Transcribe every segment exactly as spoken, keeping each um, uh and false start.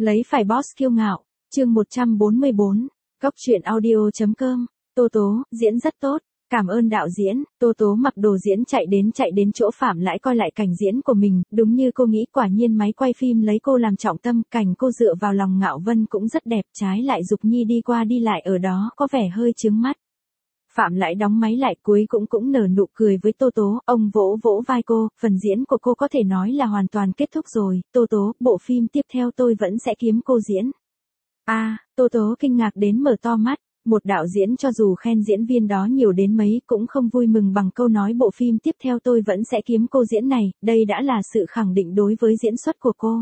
Lấy phải boss kiêu ngạo, chương một trăm bốn mươi bốn, Góc truyện audio.com, Tô Tố, diễn rất tốt, cảm ơn đạo diễn. Tô Tố mặc đồ diễn chạy đến chạy đến chỗ Phạm Lãi coi lại cảnh diễn của mình, đúng như cô nghĩ, quả nhiên máy quay phim lấy cô làm trọng tâm, cảnh cô dựa vào lòng Ngạo Vân cũng rất đẹp, trái lại Dục Nhi đi qua đi lại ở đó có vẻ hơi chướng mắt. Phạm Lãi đóng máy lại cuối cũng cũng nở nụ cười với Tô Tố, ông vỗ vỗ vai cô, phần diễn của cô có thể nói là hoàn toàn kết thúc rồi, Tô Tố, bộ phim tiếp theo tôi vẫn sẽ kiếm cô diễn. A, à, Tô Tố kinh ngạc đến mở to mắt, một đạo diễn cho dù khen diễn viên đó nhiều đến mấy cũng không vui mừng bằng câu nói bộ phim tiếp theo tôi vẫn sẽ kiếm cô diễn này, đây đã là sự khẳng định đối với diễn xuất của cô.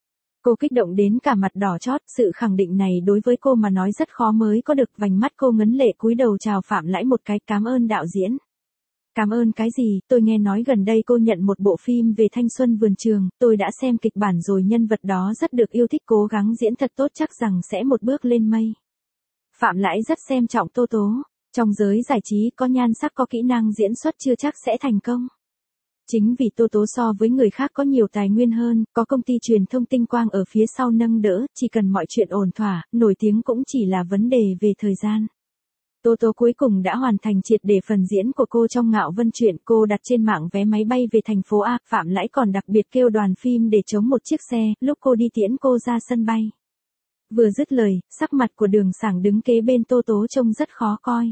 Cô kích động đến cả mặt đỏ chót, sự khẳng định này đối với cô mà nói rất khó mới có được, vành mắt cô ngấn lệ cúi đầu chào Phạm Lãi một cái, cảm ơn đạo diễn. Cảm ơn cái gì, tôi nghe nói gần đây cô nhận một bộ phim về thanh xuân vườn trường, tôi đã xem kịch bản rồi, nhân vật đó rất được yêu thích, cố gắng diễn thật tốt chắc rằng sẽ một bước lên mây. Phạm Lãi rất xem trọng Tô Tố, trong giới giải trí có nhan sắc có kỹ năng diễn xuất chưa chắc sẽ thành công. Chính vì Tô Tố so với người khác có nhiều tài nguyên hơn, có công ty truyền thông tinh quang ở phía sau nâng đỡ, chỉ cần mọi chuyện ổn thỏa, nổi tiếng cũng chỉ là vấn đề về thời gian. Tô Tố cuối cùng đã hoàn thành triệt để phần diễn của cô trong Ngạo Vân truyện, cô đặt trên mạng vé máy bay về thành phố A, Phạm Lãi còn đặc biệt kêu đoàn phim để chống một chiếc xe, lúc cô đi tiễn cô ra sân bay. Vừa dứt lời, sắc mặt của Đường Sảng đứng kế bên Tô Tố trông rất khó coi.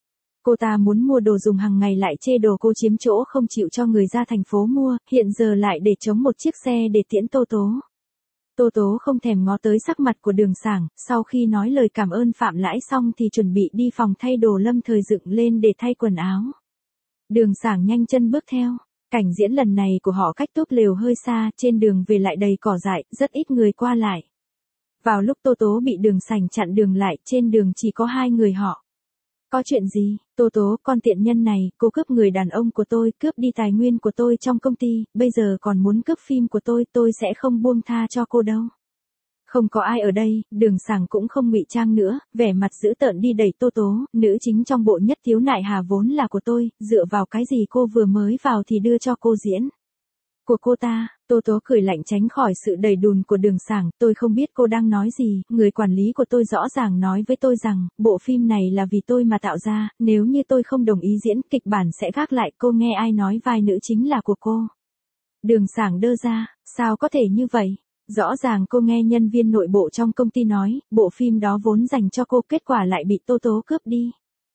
Cô ta muốn mua đồ dùng hàng ngày lại chê đồ cô chiếm chỗ không chịu cho người ra thành phố mua, hiện giờ lại để chống một chiếc xe để tiễn Tô Tố. Tô Tố không thèm ngó tới sắc mặt của Đường Sảng, sau khi nói lời cảm ơn Phạm Lãi xong thì chuẩn bị đi phòng thay đồ lâm thời dựng lên để thay quần áo. Đường Sảng nhanh chân bước theo, cảnh diễn lần này của họ cách túp lều hơi xa, trên đường về lại đầy cỏ dại, rất ít người qua lại. Vào lúc Tô Tố bị Đường Sảnh chặn đường lại, trên đường chỉ có hai người họ. Có chuyện gì? Tô Tố, con tiện nhân này, cô cướp người đàn ông của tôi, cướp đi tài nguyên của tôi trong công ty, bây giờ còn muốn cướp phim của tôi, tôi sẽ không buông tha cho cô đâu. Không có ai ở đây, Đường Sảng cũng không ngụy trang nữa, vẻ mặt dữ tợn đi đẩy Tô Tố, nữ chính trong bộ Nhất Thiếu Nại Hà vốn là của tôi, dựa vào cái gì cô vừa mới vào thì đưa cho cô diễn. Của cô ta, Tô Tố cười lạnh tránh khỏi sự đầy đùn của Đường Sảng, tôi không biết cô đang nói gì, người quản lý của tôi rõ ràng nói với tôi rằng, bộ phim này là vì tôi mà tạo ra, nếu như tôi không đồng ý diễn, kịch bản sẽ gác lại, cô nghe ai nói vai nữ chính là của cô. Đường Sảng đơ ra, sao có thể như vậy? Rõ ràng cô nghe nhân viên nội bộ trong công ty nói, bộ phim đó vốn dành cho cô, kết quả lại bị Tô Tố cướp đi.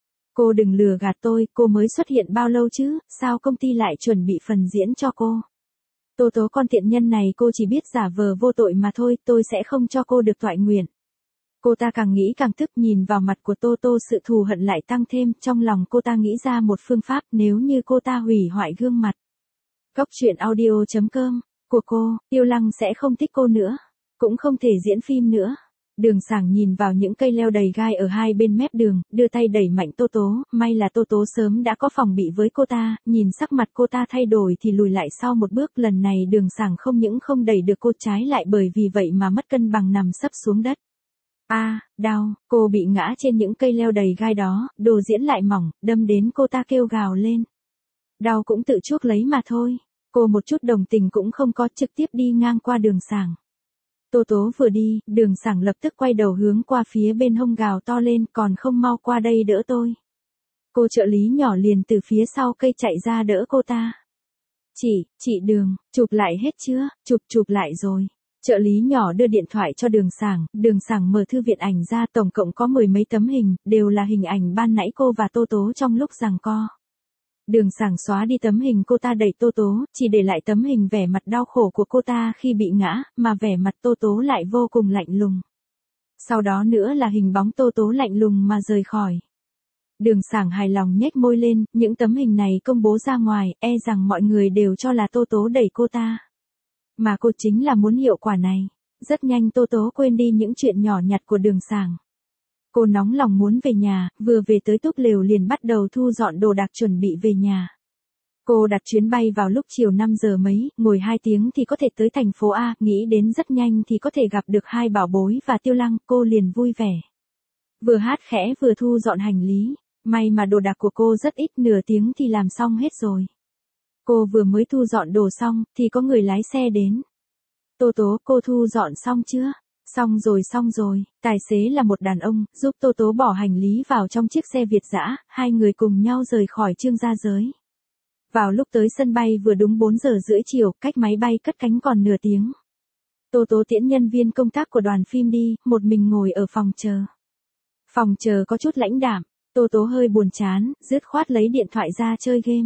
Cô đừng lừa gạt tôi, cô mới xuất hiện bao lâu chứ, sao công ty lại chuẩn bị phần diễn cho cô? Tô Tố, con tiện nhân này, cô chỉ biết giả vờ vô tội mà thôi, tôi sẽ không cho cô được toại nguyện. Cô ta càng nghĩ càng tức, nhìn vào mặt của Tô Tô sự thù hận lại tăng thêm, trong lòng cô ta nghĩ ra một phương pháp, nếu như cô ta hủy hoại gương mặt. Góc truyện audio.com, của cô, Tiêu Lăng sẽ không thích cô nữa, cũng không thể diễn phim nữa. Đường Sảng nhìn vào những cây leo đầy gai ở hai bên mép đường, đưa tay đẩy mạnh Tô Tố, may là Tô Tố sớm đã có phòng bị với cô ta, nhìn sắc mặt cô ta thay đổi thì lùi lại sau một bước, lần này Đường Sảng không những không đẩy được cô, trái lại bởi vì vậy mà mất cân bằng nằm sấp xuống đất. A, à, đau, cô bị ngã trên những cây leo đầy gai đó, đồ diễn lại mỏng, đâm đến cô ta kêu gào lên. Đau cũng tự chuốc lấy mà thôi, cô một chút đồng tình cũng không có, trực tiếp đi ngang qua Đường Sảng. Tô Tố vừa đi, Đường Sảng lập tức quay đầu hướng qua phía bên hông gào to lên, còn không mau qua đây đỡ tôi. Cô trợ lý nhỏ liền từ phía sau cây chạy ra đỡ cô ta. Chị, chị Đường, chụp lại hết chưa? Chụp chụp lại rồi. Trợ lý nhỏ đưa điện thoại cho Đường Sảng, Đường Sảng mở thư viện ảnh ra, tổng cộng có mười mấy tấm hình, đều là hình ảnh ban nãy cô và Tô Tố trong lúc giằng co. Đường Sảng xóa đi tấm hình cô ta đẩy Tô Tố, chỉ để lại tấm hình vẻ mặt đau khổ của cô ta khi bị ngã, mà vẻ mặt Tô Tố lại vô cùng lạnh lùng. Sau đó nữa là hình bóng Tô Tố lạnh lùng mà rời khỏi. Đường Sảng hài lòng nhếch môi lên, những tấm hình này công bố ra ngoài, e rằng mọi người đều cho là Tô Tố đẩy cô ta. Mà cô chính là muốn hiệu quả này. Rất nhanh Tô Tố quên đi những chuyện nhỏ nhặt của Đường Sảng. Cô nóng lòng muốn về nhà, vừa về tới túp lều liền bắt đầu thu dọn đồ đạc chuẩn bị về nhà. Cô đặt chuyến bay vào lúc chiều năm giờ mấy, ngồi hai tiếng thì có thể tới thành phố A, nghĩ đến rất nhanh thì có thể gặp được hai bảo bối và Tiêu Lăng, cô liền vui vẻ. Vừa hát khẽ vừa thu dọn hành lý, may mà đồ đạc của cô rất ít, nửa tiếng thì làm xong hết rồi. Cô vừa mới thu dọn đồ xong, thì có người lái xe đến. Tô Tố, cô thu dọn xong chưa? Xong rồi xong rồi, tài xế là một đàn ông, giúp Tô Tố bỏ hành lý vào trong chiếc xe Việt dã, hai người cùng nhau rời khỏi Trương gia giới. Vào lúc tới sân bay vừa đúng bốn giờ rưỡi chiều, cách máy bay cất cánh còn nửa tiếng. Tô Tố tiễn nhân viên công tác của đoàn phim đi, một mình ngồi ở phòng chờ. Phòng chờ có chút lãnh đạm, Tô Tố hơi buồn chán, dứt khoát lấy điện thoại ra chơi game.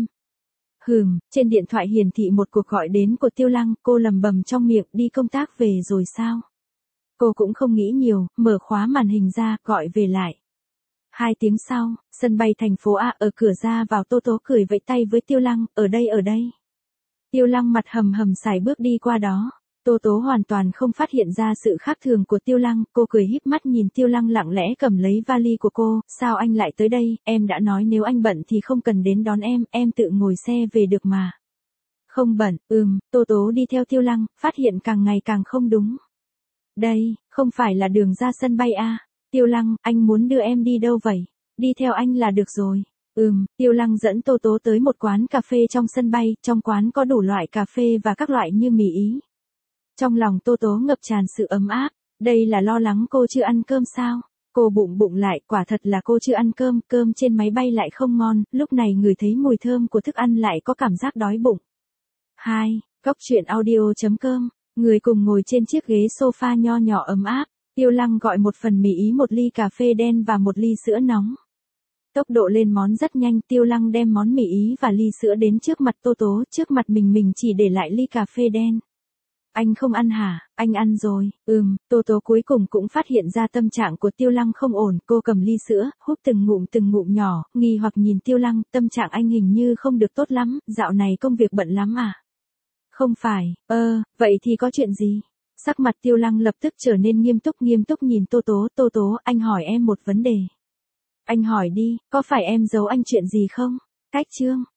Hừm, trên điện thoại hiển thị một cuộc gọi đến của Tiêu Lăng, cô lầm bầm trong miệng, đi công tác về rồi sao? Cô cũng không nghĩ nhiều, mở khóa màn hình ra, gọi về lại. Hai tiếng sau, sân bay thành phố A, ở cửa ra vào Tô Tố cười vẫy tay với Tiêu Lăng, ở đây ở đây. Tiêu Lăng mặt hầm hầm sải bước đi qua đó. Tô Tố hoàn toàn không phát hiện ra sự khác thường của Tiêu Lăng, cô cười híp mắt nhìn Tiêu Lăng lặng lẽ cầm lấy vali của cô, sao anh lại tới đây, em đã nói nếu anh bận thì không cần đến đón em, em tự ngồi xe về được mà. Không bận, ừm, Tô Tố đi theo Tiêu Lăng, phát hiện càng ngày càng không đúng. Đây, không phải là đường ra sân bay à? Tiêu Lăng, anh muốn đưa em đi đâu vậy? Đi theo anh là được rồi. Ừm, Tiêu Lăng dẫn Tô Tố tới một quán cà phê trong sân bay, trong quán có đủ loại cà phê và các loại như mì Ý. Trong lòng Tô Tố ngập tràn sự ấm áp, đây là lo lắng cô chưa ăn cơm sao? Cô bụng bụng lại, quả thật là cô chưa ăn cơm, cơm trên máy bay lại không ngon, lúc này ngửi thấy mùi thơm của thức ăn lại có cảm giác đói bụng. hai. Góc truyện audio chấm com, người cùng ngồi trên chiếc ghế sofa nho nhỏ ấm áp, Tiêu Lăng gọi một phần mì Ý, một ly cà phê đen và một ly sữa nóng. Tốc độ lên món rất nhanh, Tiêu Lăng đem món mì Ý và ly sữa đến trước mặt Tô Tố, trước mặt mình mình chỉ để lại ly cà phê đen. Anh không ăn hả? Anh ăn rồi. Ừm, Tô Tố cuối cùng cũng phát hiện ra tâm trạng của Tiêu Lăng không ổn, cô cầm ly sữa, hút từng ngụm từng ngụm nhỏ, nghi hoặc nhìn Tiêu Lăng, tâm trạng anh hình như không được tốt lắm, dạo này công việc bận lắm à? Không phải, ơ, vậy thì có chuyện gì? Sắc mặt Tiêu Lăng lập tức trở nên nghiêm túc nghiêm túc nhìn Tô Tố, Tô Tố, anh hỏi em một vấn đề. Anh hỏi đi, có phải em giấu anh chuyện gì không? Cách chương.